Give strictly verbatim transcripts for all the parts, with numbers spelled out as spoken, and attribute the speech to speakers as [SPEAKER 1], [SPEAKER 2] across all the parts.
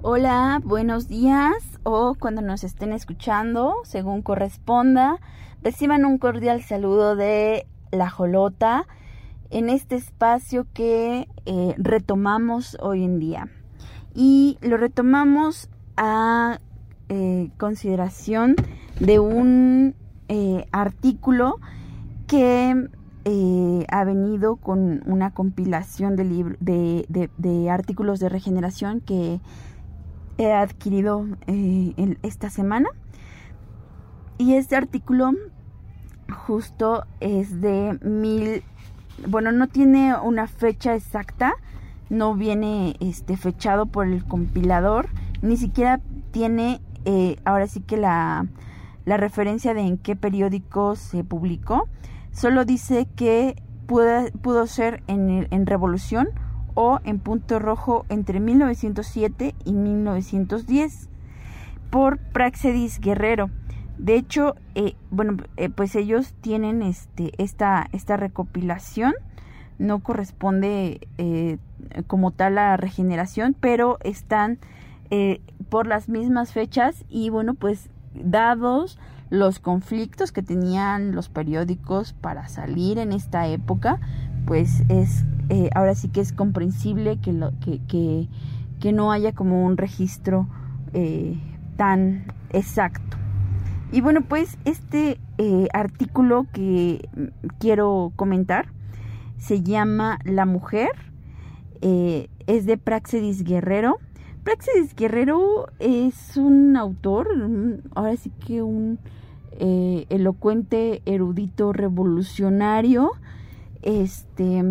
[SPEAKER 1] Hola, buenos días o cuando nos estén escuchando, según corresponda, reciban un cordial saludo de La Jolota en este espacio que eh, retomamos hoy en día. Y lo retomamos a eh, consideración de un eh, artículo que eh, ha venido con una compilación de, libro, de, de, de artículos de regeneración que he adquirido eh, en esta semana. Y este artículo justo es de mil, bueno, no tiene una fecha exacta, no viene este fechado por el compilador, ni siquiera tiene eh, ahora sí que la, la referencia de en qué periódico se publicó. Solo dice que pudo, pudo ser en, el, en Revolución o en Punto Rojo entre mil novecientos siete y mil novecientos diez por Praxedis Guerrero. De hecho, eh, bueno, eh, pues ellos tienen este esta esta recopilación, no corresponde eh, como tal a regeneración, pero están eh, por las mismas fechas y bueno, pues dados los conflictos que tenían los periódicos para salir en esta época, pues es eh, ahora sí que es comprensible que, lo, que, que, que no haya como un registro eh, tan exacto. Y bueno, pues este eh, artículo que quiero comentar se llama La Mujer, eh, es de Praxedis Guerrero. Praxedis Guerrero es un autor, un, ahora sí que un eh, elocuente erudito revolucionario, este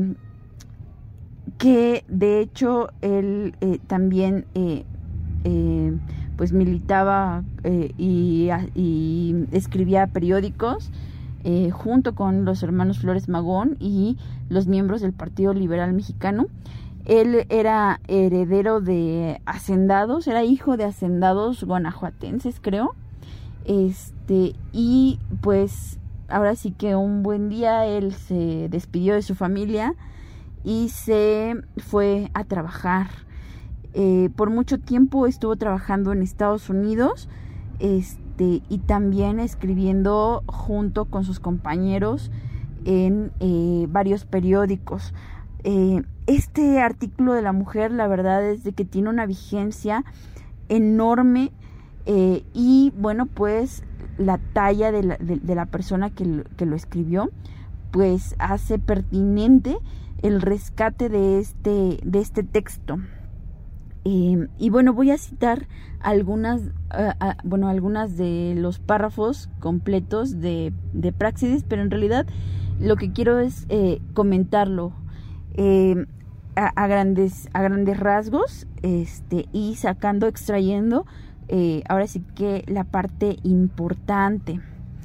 [SPEAKER 1] que de hecho él eh, también eh, eh, pues militaba eh, y, y escribía periódicos eh, junto con los hermanos Flores Magón y los miembros del Partido Liberal Mexicano. Él era heredero de hacendados, era hijo de hacendados guanajuatenses, creo. Este, y pues ahora sí que un buen día él se despidió de su familia y se fue a trabajar. Eh, por mucho tiempo estuvo trabajando en Estados Unidos, este, y también escribiendo junto con sus compañeros en eh, varios periódicos. Eh, este artículo de La Mujer, la verdad es de que tiene una vigencia enorme, eh, y bueno, pues la talla de la, de, de la persona que lo, que lo escribió, pues hace pertinente el rescate de este, de este texto. Eh, y bueno, voy a citar algunas, uh, uh, bueno, algunas de los párrafos completos de, de Praxedis, pero en realidad lo que quiero es eh, comentarlo eh, a, a grandes, a grandes rasgos, este, y sacando, extrayendo, eh, ahora sí que la parte importante.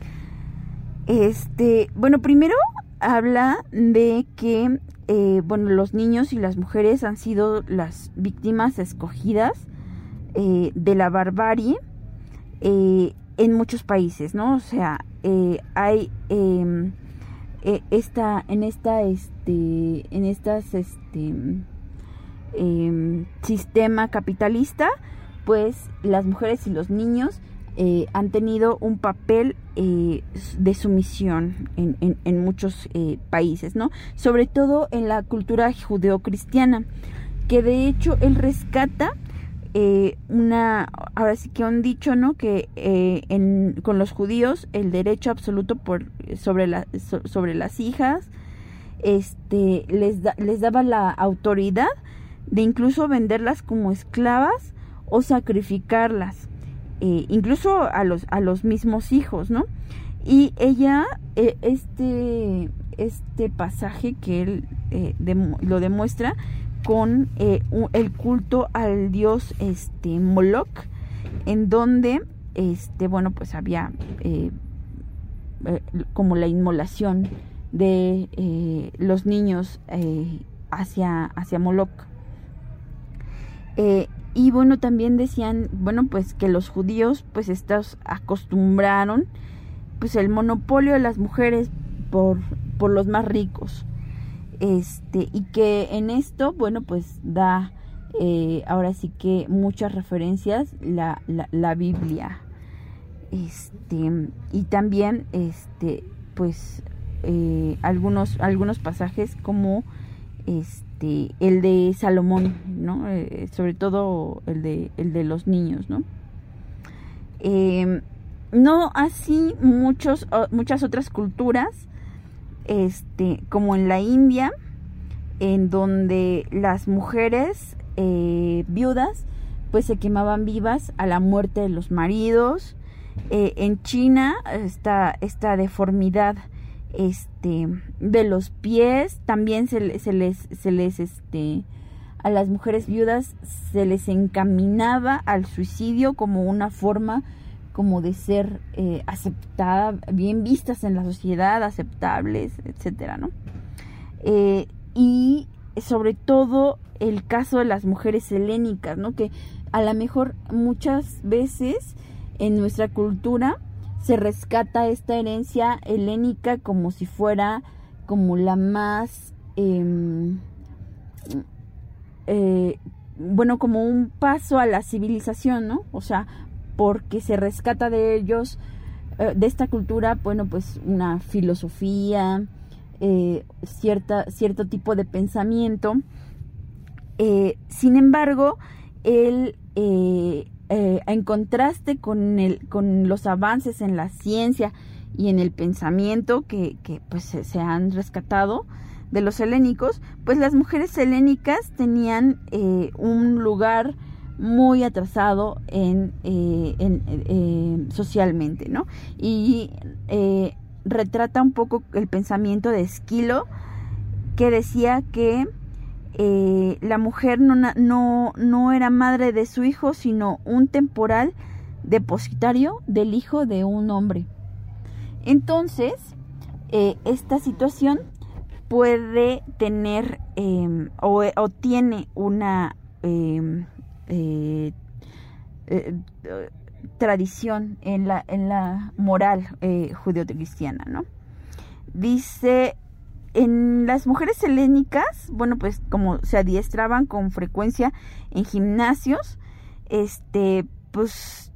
[SPEAKER 1] Este, bueno, primero habla de que eh, bueno, los niños y las mujeres han sido las víctimas escogidas eh, de la barbarie eh, en muchos países, ¿no? O sea, eh, hay eh, eh, esta, en esta, este, en estas, este, eh, sistema capitalista, pues las mujeres y los niños Eh, han tenido un papel eh, de sumisión en, en, en muchos eh, países, ¿no? Sobre todo en la cultura judeocristiana, que de hecho él rescata eh, una, ahora sí que un dicho, ¿no? Que eh, en, con los judíos el derecho absoluto por sobre la, so, sobre las hijas, este, les da, les daba la autoridad de incluso venderlas como esclavas o sacrificarlas. Eh, incluso a los a los mismos hijos, ¿no? Y ella, eh, este este pasaje que él eh, de, lo demuestra con eh, un, el culto al dios este Moloch, en donde este bueno pues había eh, eh, como la inmolación de eh, los niños eh, hacia hacia Moloch. Eh, Y bueno, también decían, bueno, pues que los judíos, pues estos acostumbraron, pues el monopolio de las mujeres por, por los más ricos. Este, y que en esto, bueno, pues da eh, ahora sí que muchas referencias la, la, la Biblia, este, y también este pues eh, algunos algunos pasajes como este el de Salomón, ¿no? Eh, sobre todo el de el de los niños, ¿no? Eh, no así muchos muchas otras culturas, este como en la India, en donde las mujeres eh, viudas pues se quemaban vivas a la muerte de los maridos. Eh, en China esta, esta deformidad este, de los pies también se, se les, se les este, a las mujeres viudas se les encaminaba al suicidio como una forma como de ser eh, aceptada, bien vistas en la sociedad, aceptables, etcétera, ¿no? Eh, y sobre todo el caso de las mujeres helénicas, ¿no? Que a lo mejor muchas veces en nuestra cultura se rescata esta herencia helénica como si fuera como la más eh, eh, bueno, como un paso a la civilización, ¿no? O sea, porque se rescata de ellos, eh, de esta cultura, bueno, pues una filosofía, eh, cierta, cierto tipo de pensamiento. Eh, sin embargo, el eh, Eh, en contraste con el con los avances en la ciencia y en el pensamiento que, que pues se, se han rescatado de los helénicos, pues las mujeres helénicas tenían eh, un lugar muy atrasado en, eh, en eh, socialmente, ¿no? Y eh, retrata un poco el pensamiento de Esquilo, que decía que Eh, la mujer no, no, no era madre de su hijo, sino un temporal depositario del hijo de un hombre. Entonces, eh, esta situación puede tener eh, o, o tiene una eh, eh, eh, tradición en la, en la moral eh, judeocristiana, ¿no? Dice: en las mujeres helénicas, bueno, pues como se adiestraban con frecuencia en gimnasios, este, pues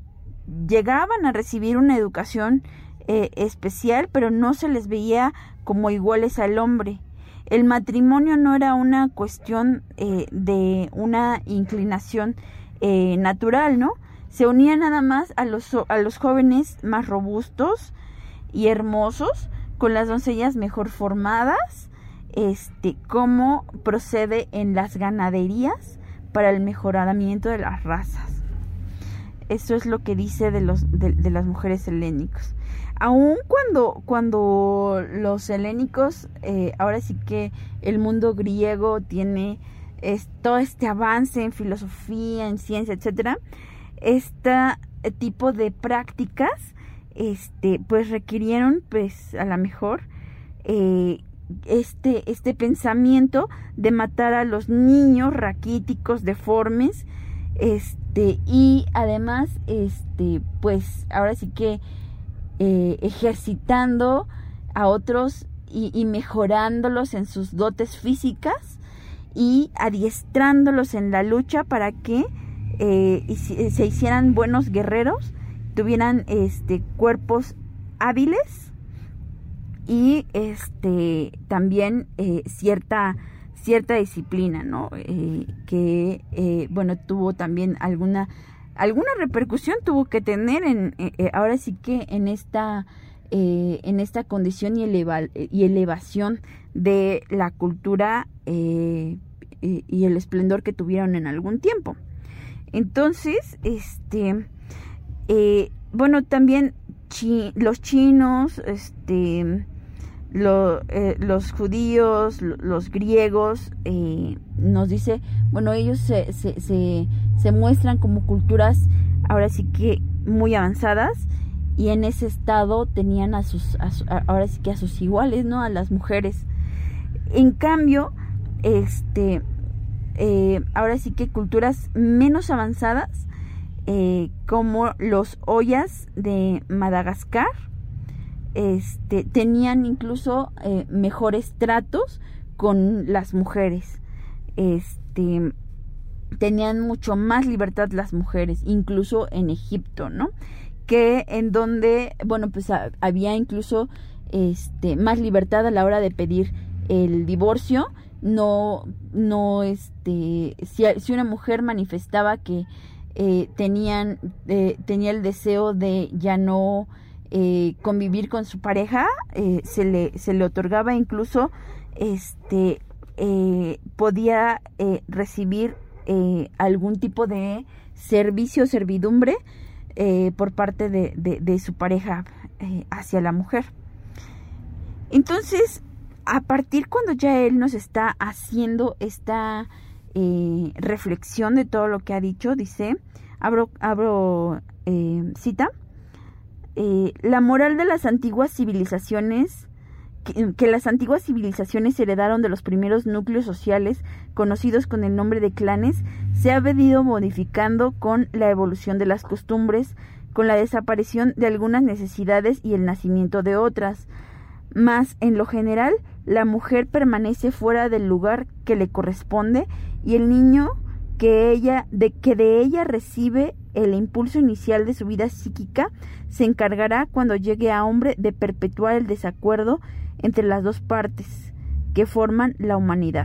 [SPEAKER 1] llegaban a recibir una educación eh, especial, pero no se les veía como iguales al hombre. El matrimonio no era una cuestión eh, de una inclinación eh, natural, ¿no? Se unía nada más a los, a los jóvenes más robustos y hermosos, con las doncellas mejor formadas, este, como procede en las ganaderías para el mejoramiento de las razas. Eso es lo que dice de los de, de las mujeres helénicas. Aun cuando cuando los helénicos, eh, ahora sí que el mundo griego tiene es, todo este avance en filosofía, en ciencia, etcétera, este tipo de prácticas este pues requirieron pues a lo mejor eh, este este pensamiento de matar a los niños raquíticos, deformes, este y además este pues ahora sí que eh, ejercitando a otros y, y mejorándolos en sus dotes físicas y adiestrándolos en la lucha para que eh, se hicieran buenos guerreros, tuvieran este cuerpos hábiles y este también eh, cierta cierta disciplina, ¿no? Eh, que eh, bueno, tuvo también alguna alguna repercusión tuvo que tener en eh, ahora sí que en esta eh, en esta condición y, eleva, y elevación de la cultura eh, y, y el esplendor que tuvieron en algún tiempo. Entonces, este Eh, bueno, también chi- los chinos, este, lo, eh, los judíos, lo, los griegos, eh, nos dice, bueno, ellos se, se, se, se muestran como culturas ahora sí que muy avanzadas, y en ese estado tenían a sus, a su, a, ahora sí que a sus iguales, ¿no? A las mujeres. En cambio, este, eh, ahora sí que culturas menos avanzadas, Eh, como los Oyas de Madagascar, este, tenían incluso eh, mejores tratos con las mujeres. Este, tenían mucho más libertad las mujeres, incluso en Egipto, ¿no? Que en donde, bueno, pues a, había incluso este más libertad a la hora de pedir el divorcio. No, no, este, si, si una mujer manifestaba que eh, tenían, eh, tenía el deseo de ya no eh, convivir con su pareja, eh, se le, se le otorgaba incluso, este, eh, podía eh, recibir eh, algún tipo de servicio o servidumbre eh, por parte de, de, de su pareja eh, hacia la mujer. Entonces, a partir cuando ya él nos está haciendo esta eh, reflexión de todo lo que ha dicho, dice, abro, abro eh, cita, eh, la moral de las antiguas civilizaciones, que, que las antiguas civilizaciones heredaron de los primeros núcleos sociales conocidos con el nombre de clanes, se ha venido modificando con la evolución de las costumbres, con la desaparición de algunas necesidades y el nacimiento de otras. Mas, en lo general, la mujer permanece fuera del lugar que le corresponde y el niño que ella, de, que de ella recibe el impulso inicial de su vida psíquica se encargará cuando llegue a hombre de perpetuar el desacuerdo entre las dos partes que forman la humanidad.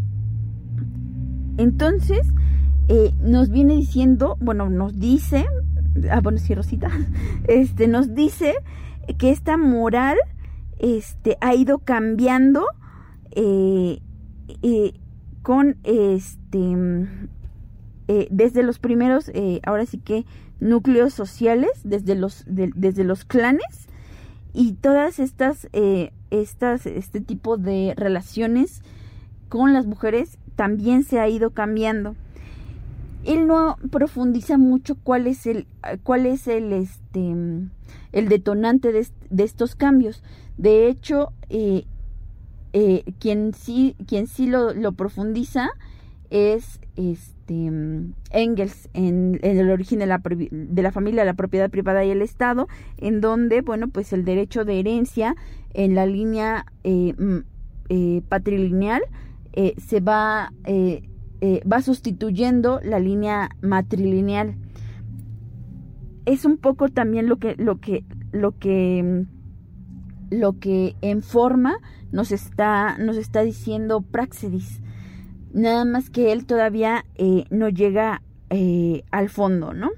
[SPEAKER 1] Entonces, eh, nos viene diciendo, bueno, nos dice, ah, bueno, sí, Rosita, este, nos dice que esta moral Este, ha ido cambiando eh, eh, con este eh, desde los primeros eh, ahora sí que núcleos sociales, desde los de, desde los clanes, y todas estas eh, estas este tipo de relaciones con las mujeres también se ha ido cambiando. Él no profundiza mucho cuál es el cuál es el este el detonante de, de estos cambios. De hecho, eh, eh, quien sí, quien sí lo, lo profundiza es este Engels en, en el origen de la, de la familia, la propiedad privada y el Estado, en donde, bueno, pues el derecho de herencia en la línea eh, eh, patrilineal eh, se va eh, eh, va sustituyendo la línea matrilineal. Es un poco también lo que lo que lo que lo que en forma nos está nos está diciendo Práxedis, nada más que él todavía eh, no llega eh, al fondo, ¿no?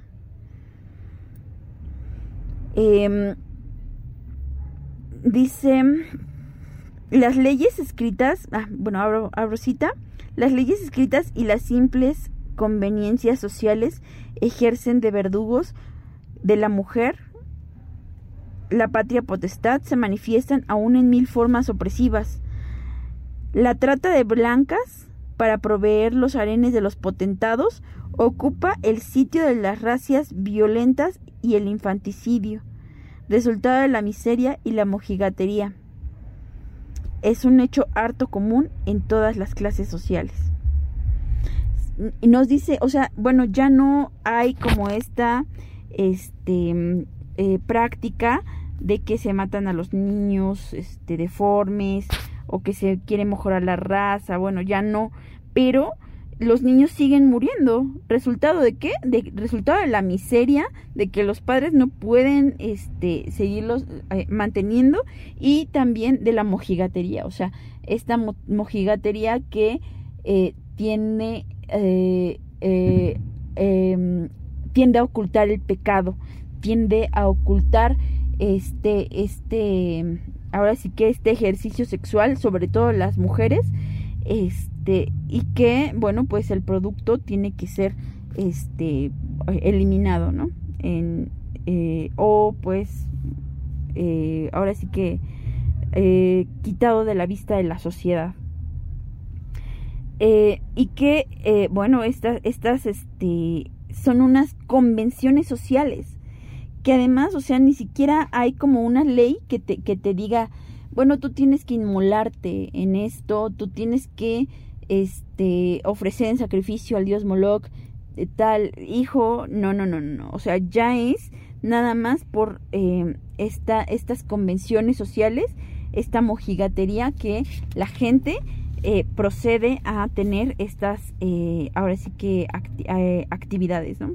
[SPEAKER 1] Eh, dice, las leyes escritas, ah, bueno, abro, abro cita, las leyes escritas y las simples conveniencias sociales ejercen de verdugos de la mujer. La patria potestad se manifiestan aún en mil formas opresivas. La trata de blancas para proveer los harenes de los potentados ocupa el sitio de las racias violentas y el infanticidio, resultado de la miseria y la mojigatería. Es un hecho harto común en todas las clases sociales. Y nos dice, o sea, bueno, ya no hay como esta este eh, práctica de que se matan a los niños este, deformes o que se quiere mejorar la raza, bueno, ya no, pero los niños siguen muriendo. ¿Resultado de qué? De, resultado de la miseria, de que los padres no pueden este, seguirlos eh, manteniendo, y también de la mojigatería, o sea, esta mo- mojigatería que eh, tiene, eh, eh, eh, tiende a ocultar el pecado, tiende a ocultar este, este, ahora sí que este ejercicio sexual, sobre todo las mujeres, este, y que, bueno, pues el producto tiene que ser, este, eliminado, ¿no? En, eh, o pues, eh, ahora sí que, eh, quitado de la vista de la sociedad. Eh, y que, eh, bueno, estas, estas, este, son unas convenciones sociales, que además, o sea, ni siquiera hay como una ley que te, que te diga, bueno, tú tienes que inmolarte en esto, tú tienes que este, ofrecer en sacrificio al dios Moloch, de tal hijo, no, no, no, no, o sea, ya es nada más por eh, esta, estas convenciones sociales, esta mojigatería que la gente eh, procede a tener estas, eh, ahora sí que acti- eh, actividades, ¿no?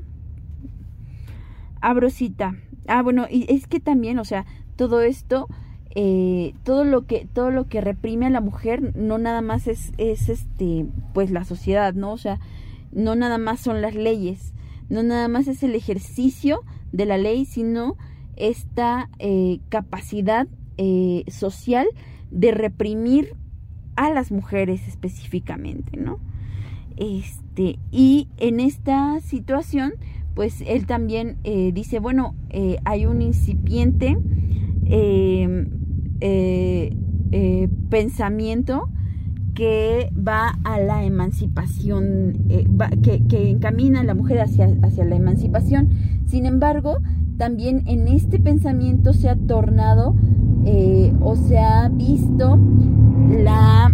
[SPEAKER 1] Abro cita. Ah, bueno, y es que también, o sea, todo esto, eh, todo lo que, todo lo que reprime a la mujer, no nada más es, es este, pues la sociedad, ¿no? O sea, no nada más son las leyes, no nada más es el ejercicio de la ley, sino esta eh, capacidad eh, social de reprimir a las mujeres específicamente, ¿no? Este, y en esta situación, pues él también eh, dice, bueno, eh, hay un incipiente eh, eh, eh, pensamiento que va a la emancipación, eh, va, que, que encamina a la mujer hacia, hacia la emancipación. Sin embargo, también en este pensamiento se ha tornado eh, o se ha visto la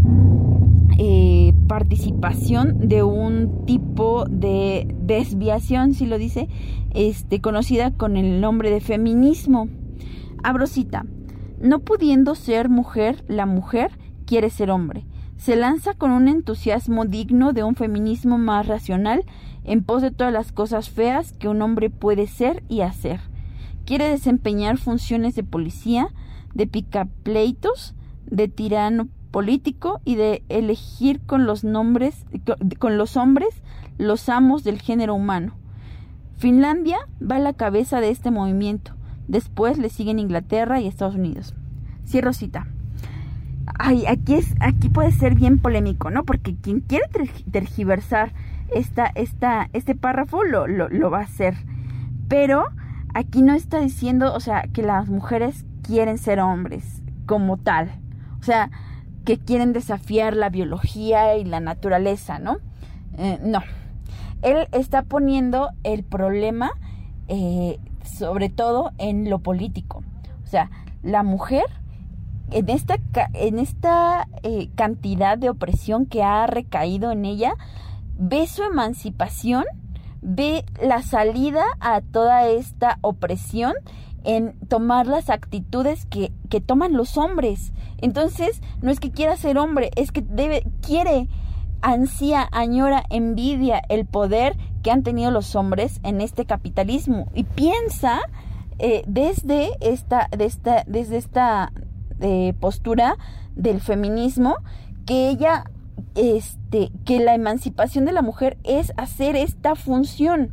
[SPEAKER 1] eh, participación de un tipo de desviación, si lo dice, este, conocida con el nombre de feminismo. Abro cita. No pudiendo ser mujer, la mujer quiere ser hombre. Se lanza con un entusiasmo digno de un feminismo más racional en pos de todas las cosas feas que un hombre puede ser y hacer. Quiere desempeñar funciones de policía, de picapleitos, de tirano político y de elegir con los nombres, con los hombres, los amos del género humano. Finlandia va a la cabeza de este movimiento. Después le siguen Inglaterra y Estados Unidos. Cierro cita. Ay, aquí es, aquí puede ser bien polémico, ¿no? Porque quien quiere tergiversar esta, esta, este párrafo lo, lo, lo va a hacer. Pero aquí no está diciendo, o sea, que las mujeres quieren ser hombres como tal. O sea, que quieren desafiar la biología y la naturaleza, ¿no? Eh, no. Él está poniendo el problema, eh, sobre todo en lo político. O sea, la mujer, en esta, en esta eh, cantidad de opresión que ha recaído en ella, ve su emancipación, ve la salida a toda esta opresión en tomar las actitudes que, que toman los hombres. Entonces, no es que quiera ser hombre, es que debe, quiere, ansía, añora, envidia el poder que han tenido los hombres en este capitalismo y piensa eh, desde esta, de esta, desde esta eh, postura del feminismo que ella, este, que la emancipación de la mujer es hacer esta función.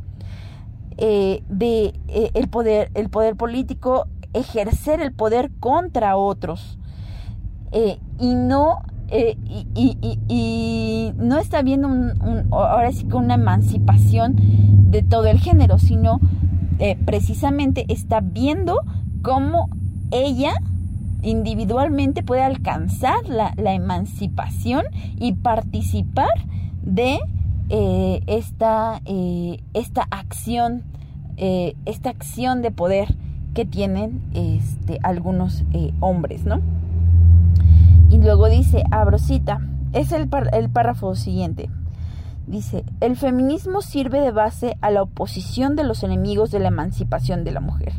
[SPEAKER 1] Eh, de eh, el poder el poder político, ejercer el poder contra otros eh, y no eh, y, y, y, y no está viendo un, un, ahora sí que una emancipación de todo el género, sino eh, precisamente está viendo cómo ella individualmente puede alcanzar la, la emancipación y participar de Eh, esta, eh, esta acción, eh, esta acción de poder que tienen este, algunos eh, hombres, ¿no? Y luego dice, abro cita, es el, par- el párrafo siguiente. Dice, el feminismo sirve de base a la oposición de los enemigos de la emancipación de la mujer.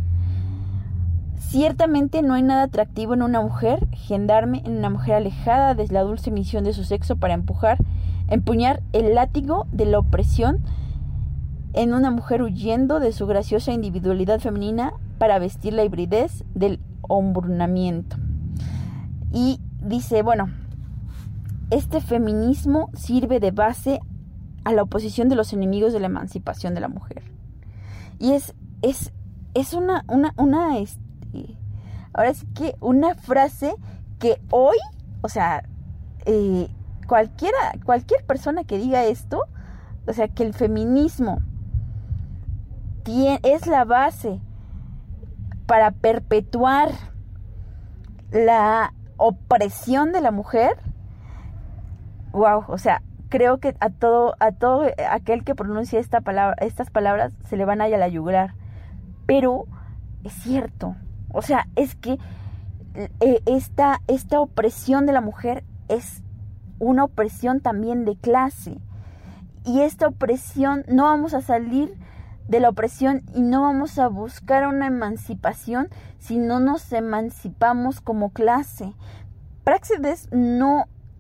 [SPEAKER 1] Ciertamente no hay nada atractivo en una mujer, gendarme, en una mujer alejada de la dulce misión de su sexo para empujar empuñar el látigo de la opresión, en una mujer huyendo de su graciosa individualidad femenina para vestir la hibridez del hombrunamiento. Y dice, bueno, este feminismo sirve de base a la oposición de los enemigos de la emancipación de la mujer. Y es, es, es una, una, una, este, ahora sí que una frase que hoy, o sea, eh, Cualquiera, cualquier persona que diga esto, o sea, que el feminismo tiene, es la base para perpetuar la opresión de la mujer, wow, o sea, creo que a todo, a todo aquel que pronuncia esta palabra, estas palabras se le van a ir a la yugular. Pero es cierto, o sea, es que eh, esta, esta opresión de la mujer es una opresión también de clase, y esta opresión, no vamos a salir de la opresión y no vamos a buscar una emancipación si no nos emancipamos como clase. Práxedes no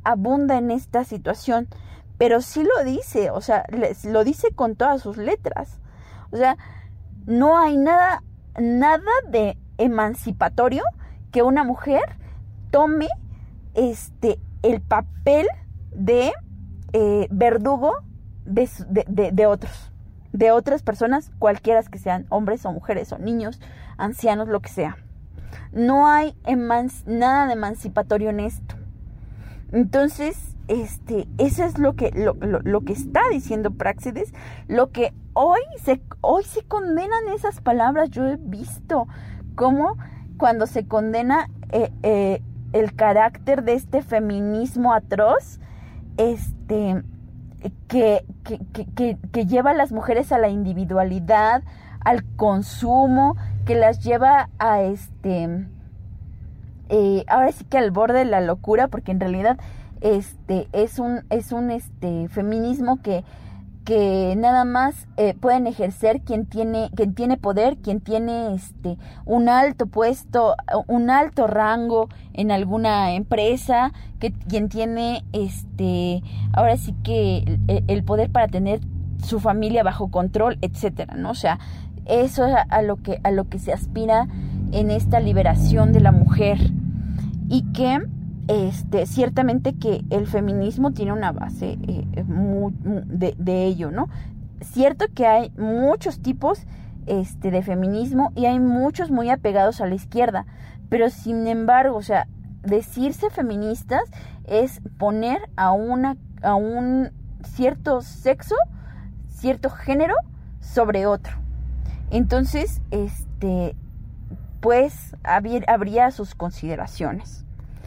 [SPEAKER 1] abunda en esta situación, pero sí lo dice, o sea, les, lo dice con todas sus letras. O sea, no hay nada, nada de emancipatorio que una mujer tome este el papel de eh, verdugo de, de, de, de otros, de otras personas, cualquiera que sean, hombres o mujeres o niños, ancianos, lo que sea. No hay emanc- nada de emancipatorio en esto. Entonces, este, eso es lo que, lo, lo, lo que está diciendo Práxedes, lo que hoy se, hoy se condenan esas palabras. Yo he visto cómo cuando se condena eh, eh, el carácter de este feminismo atroz, este, que, que, que, que, que lleva a las mujeres a la individualidad, al consumo, que las lleva a este, eh, ahora sí que al borde de la locura, porque en realidad este es un es un este feminismo que que nada más eh, pueden ejercer quien tiene quien tiene poder, quien tiene este un alto puesto, un alto rango en alguna empresa, que quien tiene este ahora sí que el, el poder para tener su familia bajo control, etcétera, ¿no? O sea, eso es a, a lo que a lo que se aspira en esta liberación de la mujer, y que Este, ciertamente que el feminismo tiene una base eh, muy, muy de, de ello, ¿no? Cierto que hay muchos tipos este, de feminismo y hay muchos muy apegados a la izquierda, pero sin embargo, o sea, decirse feministas es poner a una a un cierto sexo, cierto género sobre otro. Entonces, este, pues habría, habría sus consideraciones.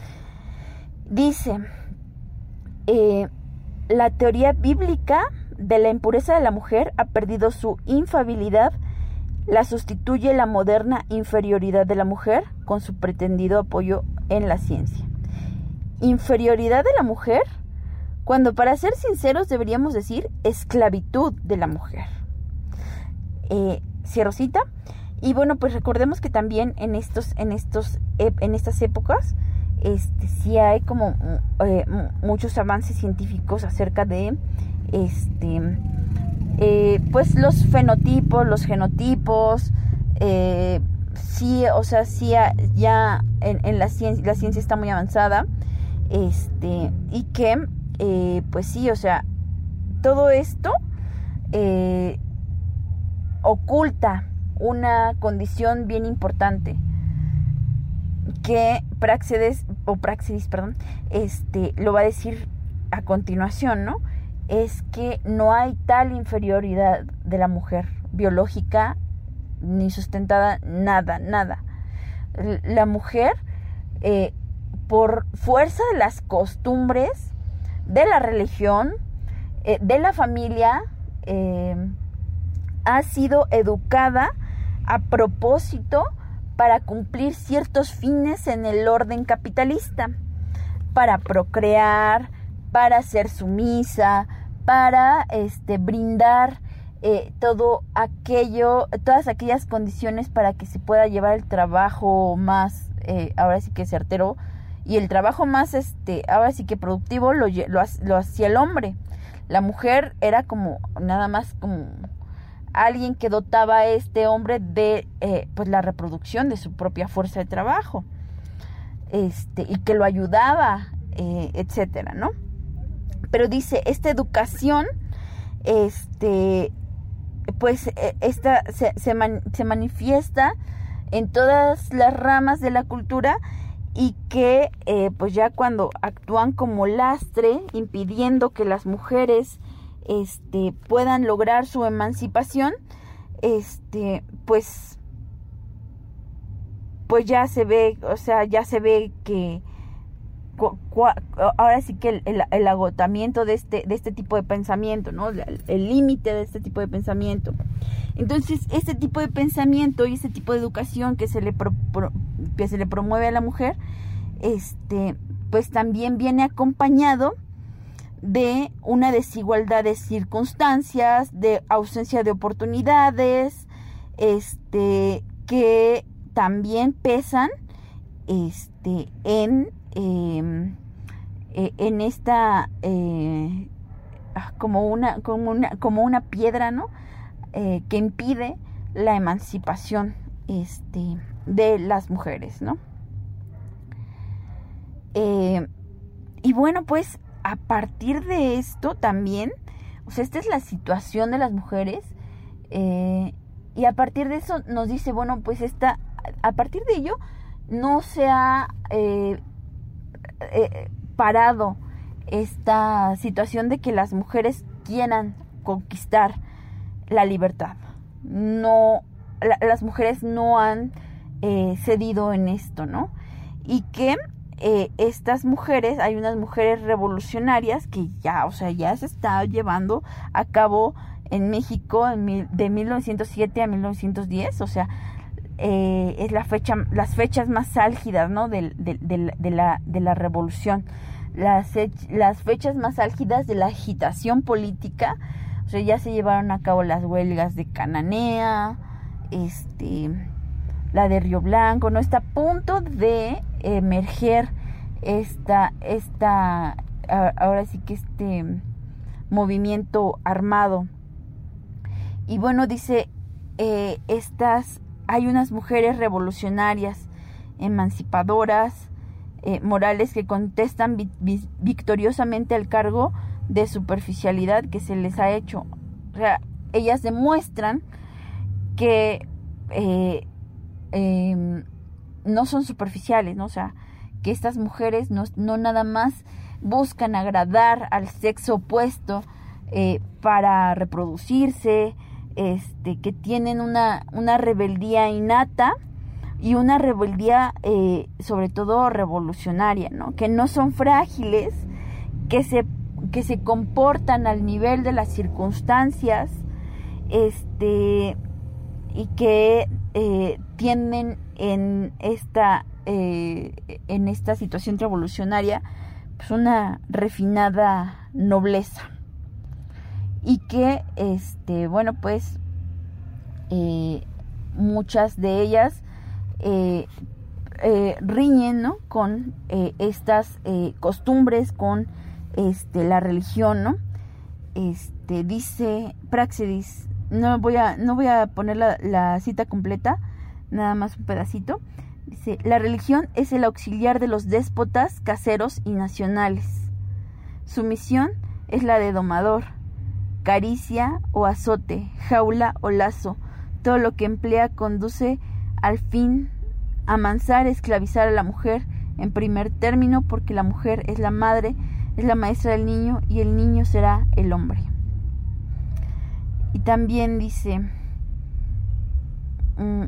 [SPEAKER 1] Dice, eh, la teoría bíblica de la impureza de la mujer ha perdido su infalibilidad, la sustituye la moderna inferioridad de la mujer con su pretendido apoyo en la ciencia. Inferioridad de la mujer, cuando para ser sinceros deberíamos decir esclavitud de la mujer. Eh, cierro cita. Y bueno, pues recordemos que también en estos, en estos, en estas épocas, Este, sí hay como eh, muchos avances científicos acerca de este eh, pues los fenotipos, los genotipos, eh, sí, o sea, sí ya en, en la ciencia, la ciencia está muy avanzada, este, y que eh, pues sí, o sea, todo esto eh, oculta una condición bien importante, que Práxedes, o Práxedis, perdón, este, lo va a decir a continuación, ¿no? Es que no hay tal inferioridad de la mujer, biológica, ni sustentada, nada, nada. La mujer, eh, por fuerza de las costumbres, de la religión, eh, de la familia, eh, ha sido educada a propósito para cumplir ciertos fines en el orden capitalista, para procrear, para ser sumisa, para este, brindar eh, todo aquello, todas aquellas condiciones para que se pueda llevar el trabajo más, eh, ahora sí que certero, y el trabajo más, este, ahora sí que productivo lo, lo, lo hacía el hombre. La mujer era como, nada más como alguien que dotaba a este hombre de eh, pues la reproducción de su propia fuerza de trabajo, este, y que lo ayudaba, eh, etcétera, ¿no? Pero dice, esta educación, este, pues esta se, se, man, se manifiesta en todas las ramas de la cultura, y que eh, pues ya cuando actúan como lastre, impidiendo que las mujeres Este, puedan lograr su emancipación, este, pues, pues ya se ve, o sea, ya se ve que cu, cu, ahora sí que el, el, el agotamiento de este, de este tipo de pensamiento, ¿no? El límite de este tipo de pensamiento. Entonces, este tipo de pensamiento y este tipo de educación que se le pro, pro, que se le promueve a la mujer, este, pues también viene acompañado de una desigualdad de circunstancias, de ausencia de oportunidades, este, que también pesan este, en, eh, eh, en esta eh, como una como una como una piedra, ¿no? Eh, que impide la emancipación este de las mujeres, ¿no? Eh, y bueno, pues a partir de esto también, o sea, esta es la situación de las mujeres, eh, y a partir de eso nos dice, bueno, pues esta, a partir de ello no se ha eh, eh, parado esta situación de que las mujeres quieran conquistar la libertad. No, la, las mujeres no han eh, cedido en esto, ¿no? Y que eh, estas mujeres, hay unas mujeres revolucionarias que ya, o sea, ya se está llevando a cabo en México en mil, de mil novecientos siete a mil novecientos diez, o sea, eh, es la fecha, las fechas más álgidas, ¿no? de, de, de, de, la, de la revolución, las, las fechas más álgidas de la agitación política. O sea, ya se llevaron a cabo las huelgas de Cananea, este, la de Río Blanco, ¿no? Está a punto de emerger esta, esta, ahora sí que este movimiento armado. Y bueno, dice, eh, estas, hay unas mujeres revolucionarias, emancipadoras, eh, morales, que contestan vi, vi, victoriosamente al cargo de superficialidad que se les ha hecho. O sea, ellas demuestran que eh, eh, no son superficiales, ¿no? O sea, que estas mujeres no, no nada más buscan agradar al sexo opuesto eh, para reproducirse, este, que tienen una, una rebeldía innata y una rebeldía eh, sobre todo revolucionaria, ¿no? Que no son frágiles, que se que se comportan al nivel de las circunstancias, este, y que eh, tienen en esta eh, en esta situación revolucionaria pues una refinada nobleza, y que este bueno pues eh, muchas de ellas eh, eh, riñen, ¿no? con eh, estas eh, costumbres, con Este, la religión, ¿no? Este, dice Praxedis, no voy a, no voy a poner la, la cita completa, nada más un pedacito. Dice, la religión es el auxiliar de los déspotas caseros y nacionales. Su misión es la de domador, caricia o azote, jaula o lazo. Todo lo que emplea conduce al fin a amansar, esclavizar a la mujer en primer término, porque la mujer es la madre, es la maestra del niño, y el niño será el hombre. Y también dice, mmm,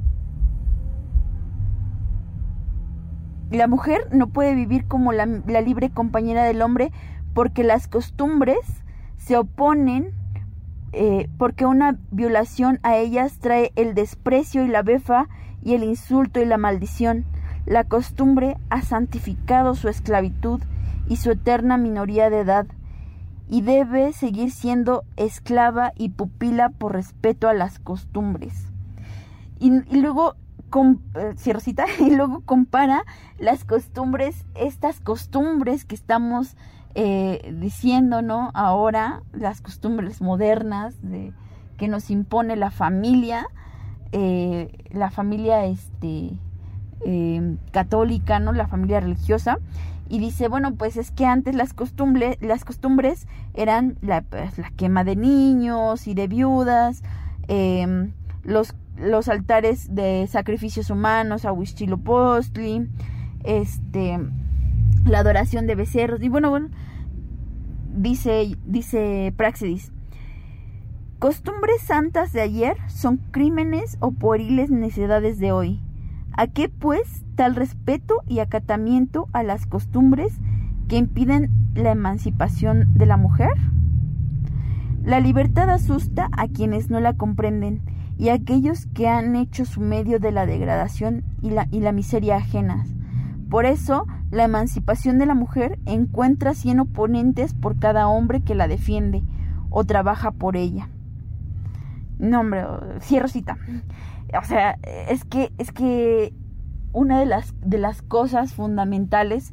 [SPEAKER 1] la mujer no puede vivir como la, la libre compañera del hombre, porque las costumbres se oponen, eh, porque una violación a ellas trae el desprecio y la befa y el insulto y la maldición. La costumbre ha santificado su esclavitud y su eterna minoría de edad, y debe seguir siendo esclava y pupila por respeto a las costumbres. Y, y luego com, eh, cierro cita, y luego compara las costumbres, estas costumbres que estamos eh, diciendo, ¿no? Ahora, las costumbres modernas de, que nos impone la familia, eh, la familia este eh, católica, ¿no? La familia religiosa. Y dice, bueno, pues es que antes las costumbres, las costumbres eran la, pues, la quema de niños y de viudas, eh, los, los altares de sacrificios humanos a Huitzilopochtli, este, la adoración de becerros. Y bueno, bueno, dice, dice Praxedis, costumbres santas de ayer son crímenes o pueriles necedades de hoy. ¿A qué, pues, tal respeto y acatamiento a las costumbres que impiden la emancipación de la mujer? La libertad asusta a quienes no la comprenden y a aquellos que han hecho su medio de la degradación y la, y la miseria ajenas. Por eso, la emancipación de la mujer encuentra cien oponentes por cada hombre que la defiende o trabaja por ella. No, hombre, cierro cita. O sea, es que es que una de las de las cosas fundamentales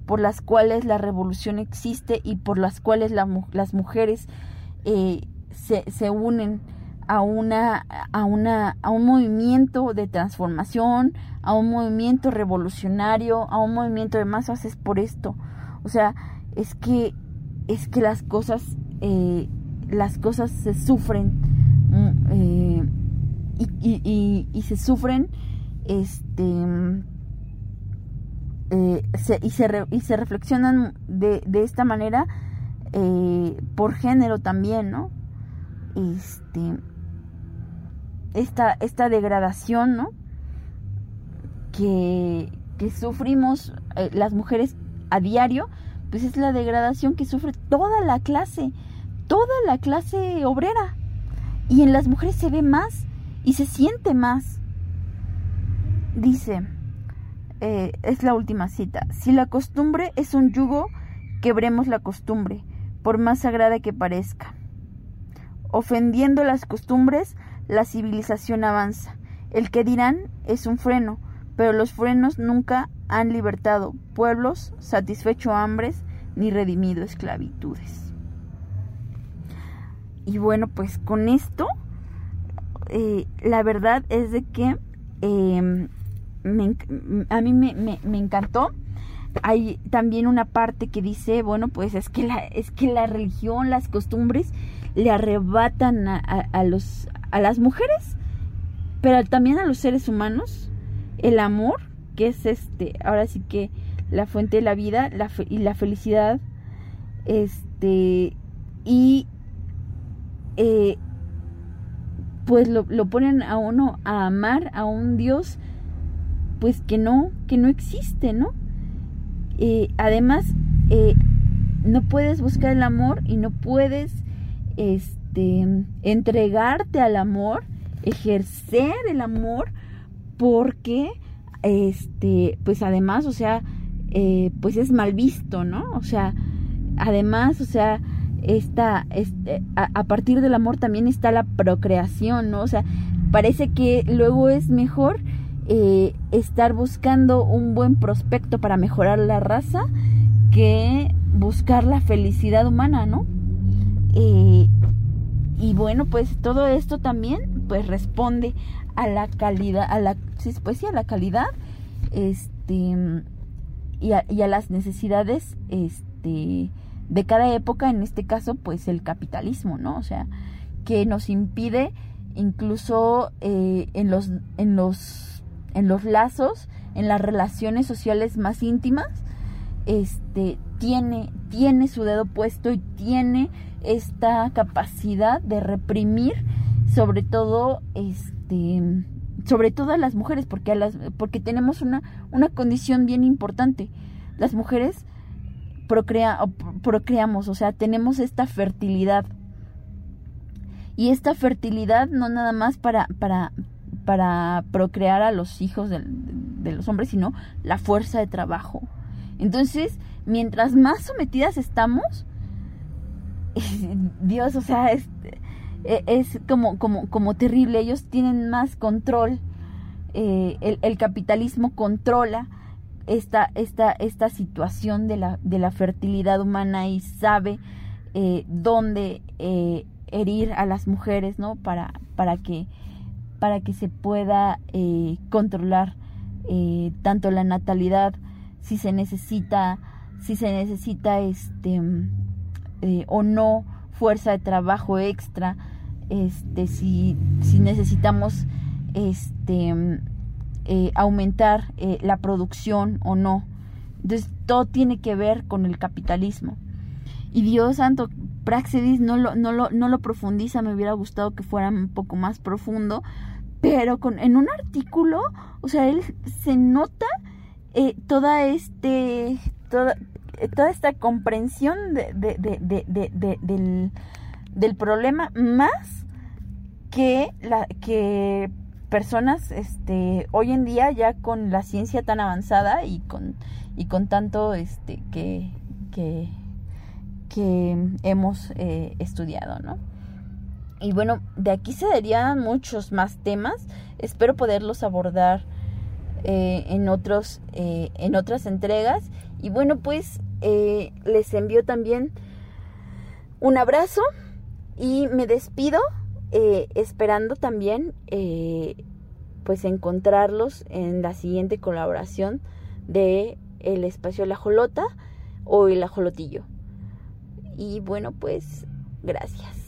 [SPEAKER 1] por las cuales la revolución existe y por las cuales la, las mujeres eh, se, se unen a una, a una, a un movimiento de transformación, a un movimiento revolucionario, a un movimiento de masas, es por esto. O sea, es que, es que las cosas, eh, las cosas se sufren, eh, y, y, y, y se sufren, este, eh, se, y se re, y se reflexionan de, de esta manera, eh, por género también, ¿no? Este, esta, esta degradación, ¿no? Que, que sufrimos eh, las mujeres a diario, pues es la degradación que sufre toda la clase, toda la clase obrera. Y en las mujeres se ve más y se siente más. Dice, eh, es la última cita: si la costumbre es un yugo, quebremos la costumbre, por más sagrada que parezca. Ofendiendo las costumbres, la civilización avanza. El que dirán es un freno, pero los frenos nunca han libertado pueblos, satisfecho hambres, ni redimido esclavitudes. Y bueno, pues con esto, eh, la verdad es de que eh, me, a mí me, me, me encantó. Hay también una parte que dice, bueno, pues es que la, es que la religión, las costumbres le arrebatan a, a, a, los, a las mujeres, pero también a los seres humanos, el amor, que es este, ahora sí que la fuente de la vida, la fe, y la felicidad, este, y eh, pues lo, lo ponen a uno a amar a un Dios, pues que no, que no existe, ¿no? Eh, además, eh, no puedes buscar el amor y no puedes este, entregarte al amor, ejercer el amor, porque este, pues además, o sea, eh, pues es mal visto, ¿no? O sea, además, o sea, esta, este, a, a partir del amor también está la procreación, ¿no? O sea, parece que luego es mejor eh, estar buscando un buen prospecto para mejorar la raza que buscar la felicidad humana, ¿no? Eh, y bueno, pues todo esto también pues responde a la calidad, a la, sí, pues sí, a la calidad, este, y a, y a las necesidades, este, de cada época, en este caso, pues el capitalismo, ¿no? O sea, que nos impide incluso eh, en los, en los, en los lazos, en las relaciones sociales más íntimas, este, tiene, tiene su dedo puesto y tiene esta capacidad de reprimir, sobre todo, este, sobre todo a las mujeres, porque a las, porque tenemos una, una condición bien importante. Las mujeres procrea, procreamos, o sea, tenemos esta fertilidad. Y esta fertilidad no nada más para, para, para procrear a los hijos de, de los hombres, sino la fuerza de trabajo. Entonces, mientras más sometidas estamos, Dios, o sea, es, es como, como, como terrible. Ellos tienen más control. Eh, el, el capitalismo controla esta, esta, esta situación de la, de la fertilidad humana y sabe eh, dónde eh, herir a las mujeres, ¿no? Para, para que, para que se pueda eh, controlar eh, tanto la natalidad, si se necesita, si se necesita este eh, o no fuerza de trabajo extra, este si, si necesitamos este eh, aumentar eh, la producción o no. Entonces todo tiene que ver con el capitalismo. Y Dios santo, Praxedis no lo, no lo, no lo profundiza. Me hubiera gustado que fuera un poco más profundo, pero con, en un artículo, o sea, él se nota eh, toda este toda, toda esta comprensión de, de, de, de, de, de, del, del problema, más que la que personas este hoy en día, ya con la ciencia tan avanzada y con y con tanto este que que que hemos eh, estudiado, ¿no? Y bueno, de aquí se darían muchos más temas. Espero poderlos abordar eh, en otros eh, en otras entregas. Y bueno, pues eh, les envío también un abrazo y me despido eh, esperando también eh, pues encontrarlos en la siguiente colaboración de el espacio La Ajolota o el Ajolotillo. Y bueno, pues gracias.